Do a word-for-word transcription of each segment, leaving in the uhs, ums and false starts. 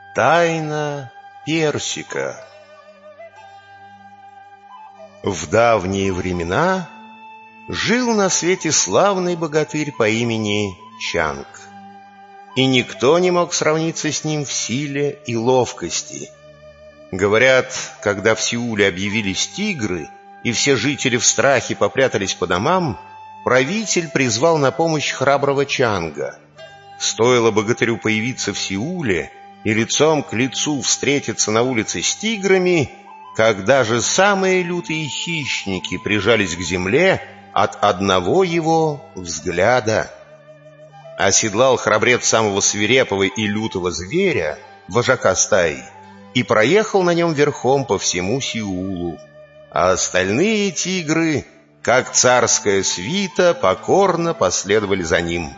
Тайна персика. В давние времена жил на свете славный богатырь по имени Чанг, и никто не мог сравниться с ним в силе и ловкости. Говорят, когда в Сеуле объявились тигры, и все жители в страхе попрятались по домам, правитель призвал на помощь храброго Чанга. Стоило богатырю появиться в Сеуле и лицом к лицу встретиться на улице с тиграми, как даже самые лютые хищники прижались к земле от одного его взгляда. Оседлал храбрец самого свирепого и лютого зверя, вожака стаи, и проехал на нем верхом по всему Сеулу, а остальные тигры, как царская свита, покорно последовали за ним.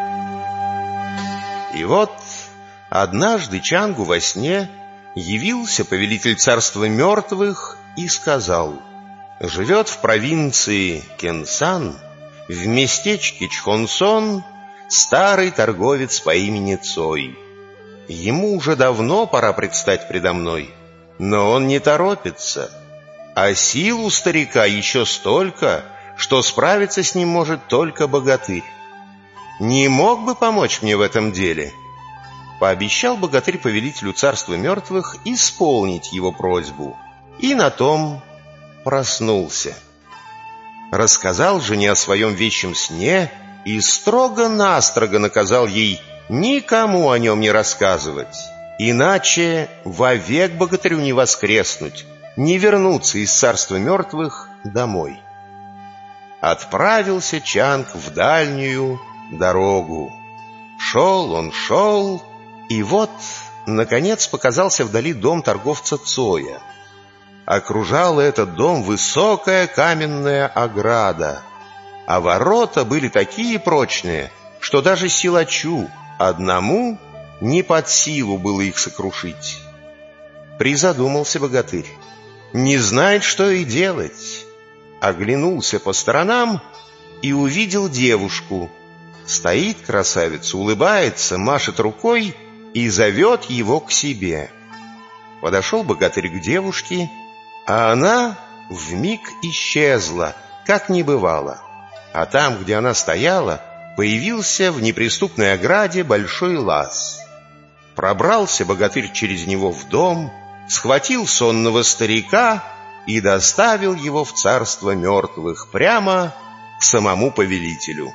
И вот однажды Чангу во сне явился повелитель царства мертвых и сказал: живет в провинции Кенсан, в местечке Чхонсон, старый торговец по имени Цой. Ему уже давно пора предстать предо мной, но он не торопится, а сил у старика еще столько, что справиться с ним может только богатырь. Не мог бы помочь мне в этом деле? Пообещал богатырь повелителю царства мертвых исполнить его просьбу, и на том проснулся. Рассказал жене о своем вещем сне и строго-настрого наказал ей никому о нем не рассказывать, иначе вовек богатырю не воскреснуть, не вернуться из царства мертвых домой. Отправился Чанг в дальнюю дорогу. Шел он, шел, и вот, наконец, показался вдали дом торговца Цоя. Окружала этот дом высокая каменная ограда, а ворота были такие прочные, что даже силачу одному не под силу было их сокрушить. Призадумался богатырь, не знает, что и делать. Оглянулся по сторонам и увидел девушку. Стоит красавица, улыбается, машет рукой и зовет его к себе. Подошел богатырь к девушке, а она вмиг исчезла, как не бывало. А там, где она стояла, появился в неприступной ограде большой лаз. Пробрался богатырь через него в дом, схватил сонного старика и доставил его в царство мертвых, прямо к самому повелителю.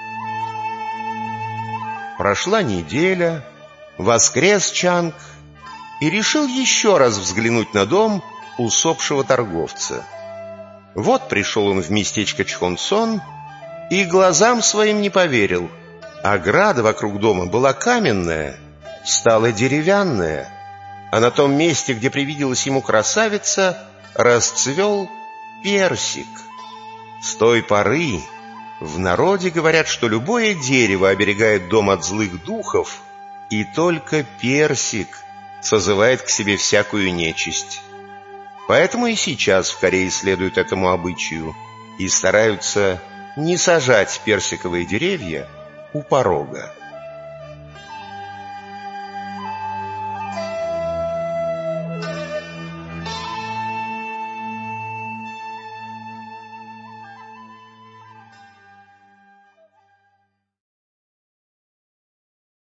Прошла неделя, воскрес Чанг и решил еще раз взглянуть на дом усопшего торговца. Вот пришел он в местечко Чхонсон и глазам своим не поверил. Ограда вокруг дома была каменная, стала деревянная, а на том месте, где привиделась ему красавица, расцвел персик. С той поры в народе говорят, что любое дерево оберегает дом от злых духов, и только персик созывает к себе всякую нечисть. Поэтому и сейчас в Корее следуют этому обычаю и стараются не сажать персиковые деревья у порога.